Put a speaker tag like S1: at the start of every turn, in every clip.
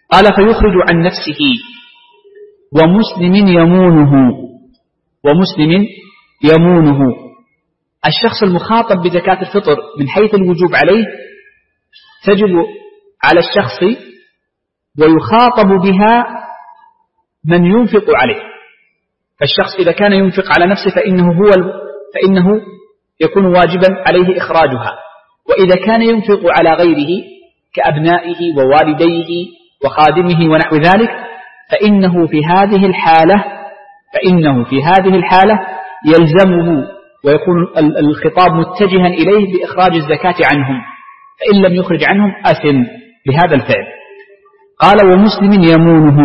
S1: قال فيخرج عن نفسه ومسلم يمونه. الشخص المخاطب بزكاة الفطر من حيث الوجوب عليه تجب على الشخص ويخاطب بها من ينفق عليه. فالشخص إذا كان ينفق على نفسه فإنه يكون واجبا عليه إخراجها، وإذا كان ينفق على غيره كأبنائه ووالديه وخادمه ونحو ذلك فإنه في هذه الحالة يلزمه ويكون الخطاب متجها إليه بإخراج الزكاة عنهم، فإن لم يخرج عنهم أثم بهذا الفعل. قال ومسلم يمونه.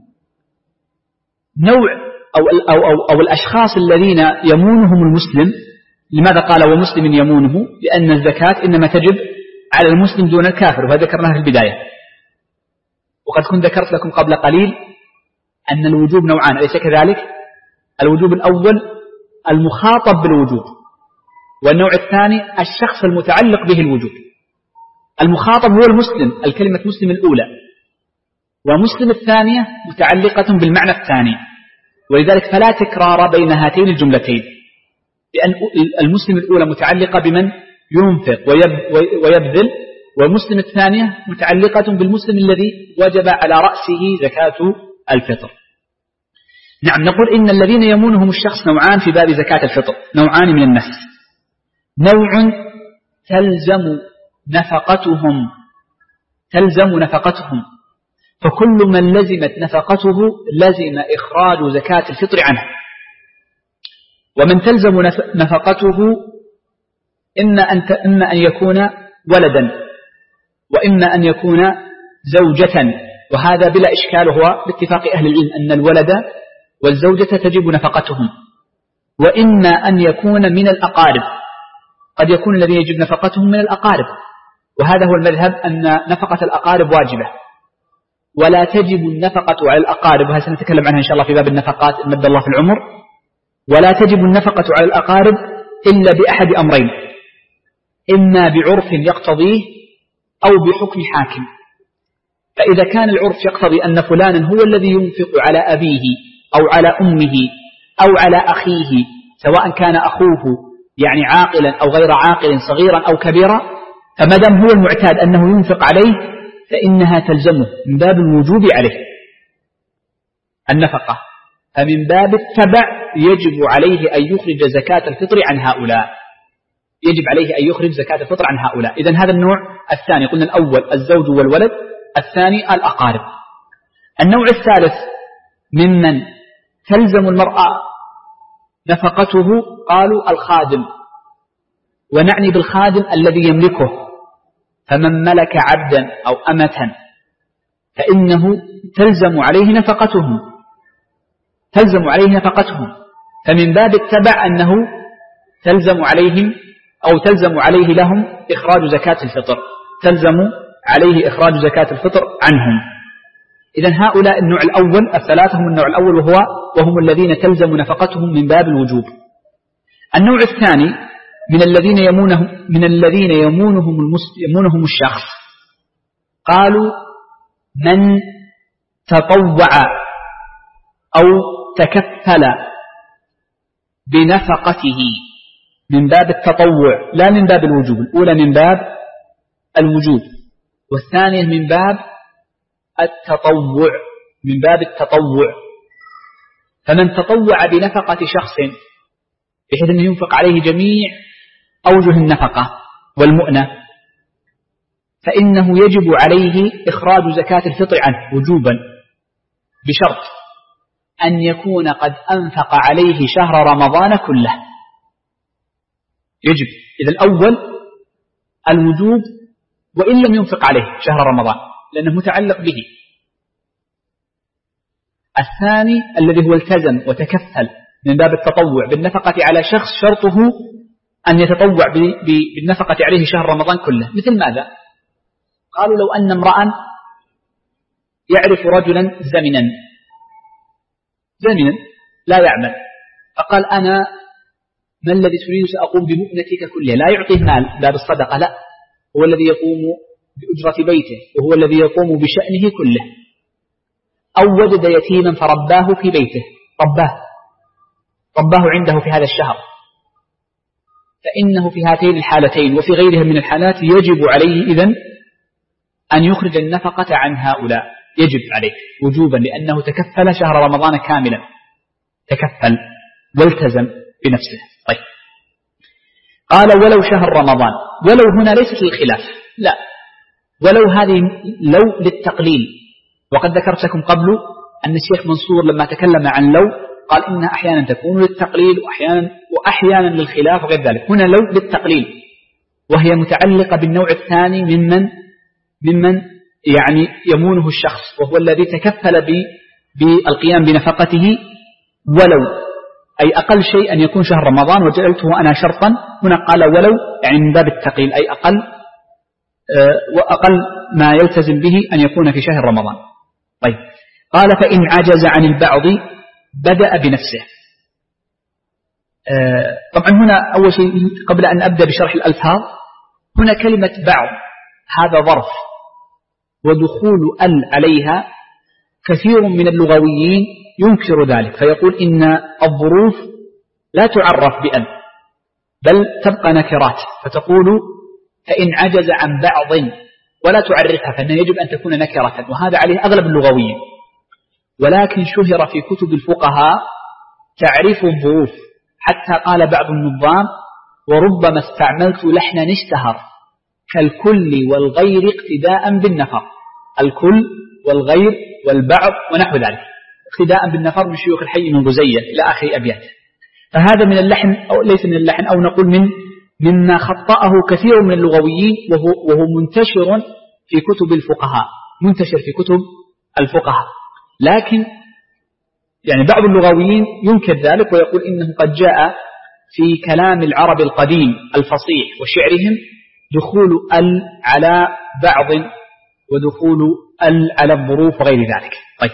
S1: نوع أو الأشخاص الذين يمونهم المسلم. لماذا قال ومسلم يمونه؟ لأن الزكاة إنما تجب على المسلم دون الكافر، وهذا ذكرناها في البداية. وقد كنت ذكرت لكم قبل قليل أن الوجوب نوعان، أليس كذلك؟ الوجوب الأول المخاطب بالوجوب، والنوع الثاني الشخص المتعلق به الوجوب. المخاطب هو المسلم، الكلمة مسلم الأولى، ومسلم الثانية متعلقة بالمعنى الثاني، ولذلك فلا تكرار بين هاتين الجملتين، لأن المسلم الأولى متعلقة بمن ينفق ويبذل، والمسلم الثانية متعلقة بالمسلم الذي وجب على رأسه زكاة الفطر. نعم، نقول إن الذين يمونهم الشخص نوعان في باب زكاة الفطر، نوعان من الناس. نوع تلزم نفقتهم، فكل من لزمت نفقته لزم إخراج زكاة الفطر عنه. ومن تلزم نفقته إما أن يكون ولدا وإما أن يكون زوجة، وهذا بلا إشكال هو باتفاق أهل العلم أن الولد والزوجة تجب نفقتهم. وإما أن يكون من الأقارب، قد يكون الذي يجب نفقتهم من الأقارب، وهذا هو المذهب أن نفقة الأقارب واجبة، ولا تجب النفقة على الأقارب، وهذا سنتكلم عنها إن شاء الله في باب النفقات مد الله في العمر. ولا تجب النفقة على الأقارب إلا بأحد أمرين، إما بعرف يقتضيه أو بحكم حاكم. فإذا كان العرف يقتضي أن فلانا هو الذي ينفق على أبيه أو على أمه أو على أخيه، سواء كان أخوه يعني عاقلا أو غير عاقل، صغيرا أو كبيرا، فمدام هو المعتاد أنه ينفق عليه فإنها تلزمه من باب الوجوب عليه النفقة. فمن باب التبع يجب عليه أن يخرج زكاة الفطر عن هؤلاء، إذن هذا النوع الثاني. قلنا الأول الزوج والولد، الثاني الأقارب. النوع الثالث ممن تلزم المرأة نفقته قالوا الخادم، ونعني بالخادم الذي يملكه، فمن ملك عبدا أو أمة فإنه تلزم عليه نفقتهم. فمن باب التبع أنه تلزم عليه لهم إخراج زكاة الفطر، عنهم. إذن هؤلاء النوع الأول، الثلاثة هم النوع الأول، وهم الذين تلزم نفقتهم من باب الوجوب. النوع الثاني من الذين يمونهم الشخص قالوا من تطوع أو تكفل بنفقته من باب التطوع لا من باب الوجوب. الأولى من باب الوجوب، والثانية من باب التطوع. فمن تطوع بنفقة شخص بحيث أنه ينفق عليه جميع أوجه النفقة والمؤنة، فإنه يجب عليه إخراج زكاة الفطر عنه وجوبا، بشرط أن يكون قد أنفق عليه شهر رمضان كله. يجب إذا الأول الوجوب وإن لم ينفق عليه شهر رمضان لأنه متعلق به. الثاني الذي هو التزم وتكفل من باب التطوع بالنفقة على شخص شرطه أن يتطوع بالنفقة عليه شهر رمضان كله. مثل ماذا؟ قالوا لو أن امرأ يعرف رجلا زمنا لا يعمل، فقال أنا ما الذي تريد سأقوم بمؤنتك كلها، لا يعطيه مال باب الصدقة، لا، هو الذي يقوم بأجرة بيته وهو الذي يقوم بشأنه كله، أو وجد يتيما فرباه في بيته، رباه عنده في هذا الشهر، فإنه في هاتين الحالتين وفي غيرها من الحالات يجب عليه إذن أن يخرج النفقة عن هؤلاء، يجب عليه وجوبا، لأنه تكفل شهر رمضان كاملا، تكفل والتزم بنفسه. طيب، قال ولو شهر رمضان، ولو هنا ليست للخلاف، لا، ولو هذه لو للتقليل. وقد ذكرت لكم قبل أن الشيخ منصور لما تكلم عن لو قال إنها أحيانا تكون للتقليل وأحيانا للخلاف وغير ذلك. هنا لو للتقليل، وهي متعلقة بالنوع الثاني ممن يعني يمونه الشخص، وهو الذي تكفل بالقيام بنفقته ولو، أي أقل شيء أن يكون شهر رمضان، وجعلته أنا شرطا. هنا قال ولو يعني من باب التقليل، أي وأقل ما يلتزم به أن يكون في شهر رمضان. طيب، قال فإن عجز عن البعض بدأ بنفسه. طبعا هنا أول شيء قبل أن أبدأ بشرح الألفاظ، هنا كلمة بعض هذا ظرف، ودخول ال عليها كثير من اللغويين ينكر ذلك، فيقول إن الظروف لا تعرف بأل بل تبقى نكرات، فتقول فإن عجز عن بعض ولا تعرفها، فإنه يجب أن تكون نكرة، وهذا عليه أغلب اللغويين. ولكن شهر في كتب الفقهاء تعريف الظروف، حتى قال بعض النظام وربما استعملت لحنا اشتهر كالكل والغير اقتداء بالنفر، الكل والغير والبعض ونحو ذلك، اقتداء بالنفر من شيوخ الحي من غزية إلى آخر أبياته. فهذا من اللحن أو ليس من اللحن، أو نقول مما خطأه كثير من اللغويين، وهو منتشر في كتب الفقهاء، منتشر في كتب الفقهاء. لكن يعني بعض اللغويين ينكر ذلك ويقول إنه قد جاء في كلام العرب القديم الفصيح وشعرهم دخول ال على بعض ودخول ال على الظروف وغير ذلك. طيب،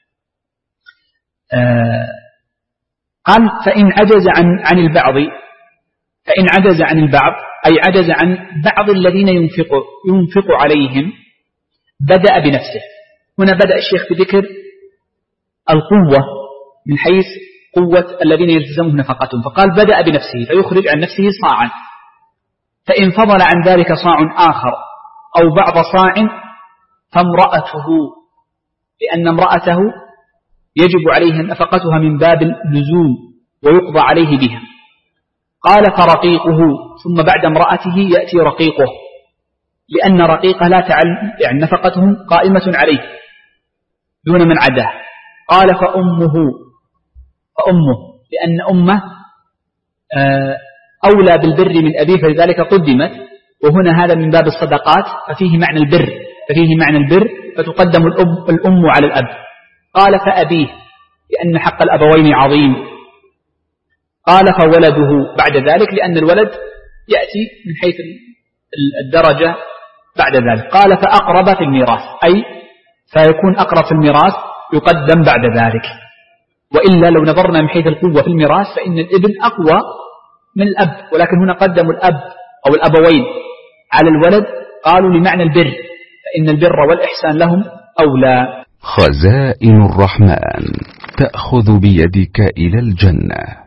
S1: قال فإن عجز عن البعض، فإن عجز عن البعض أي عجز عن بعض الذين ينفق عليهم بدأ بنفسه. هنا بدأ الشيخ بذكر القوة من حيث قوة الذين يلتزمهم نفقتهم، فقال بدأ بنفسه فيخرج عن نفسه صاعا، فإن فضل عن ذلك صاع آخر أو بعض صاع فامرأته، لأن امرأته يجب عليها نفقتها من باب اللزوم ويقضى عليه بها. قال فرقيقه، ثم بعد امرأته يأتي رقيقه، لأن رقيقه لا يعني نفقتهم قائمة عليه دون من عداه. قال فأمه، لأن أمه أولى بالبر من أبيه، فلذلك قدمت، وهنا هذا من باب الصدقات ففيه معنى البر، فتقدم الأم على الأب. قال فأبيه، لأن حق الأبوين عظيم. قال فولده بعد ذلك، لأن الولد يأتي من حيث الدرجة بعد ذلك. قال فأقرب في الميراث، أي فيكون أقرب في الميراث يقدم بعد ذلك. وإلا لو نظرنا من حيث القوة في الميراث فإن الابن أقوى من الأب، ولكن هنا قدموا الأب أو الأبوين على الولد، قالوا لمعنى البر، فإن البر والإحسان لهم أولى.
S2: خزائن الرحمن تأخذ بيدك إلى الجنة.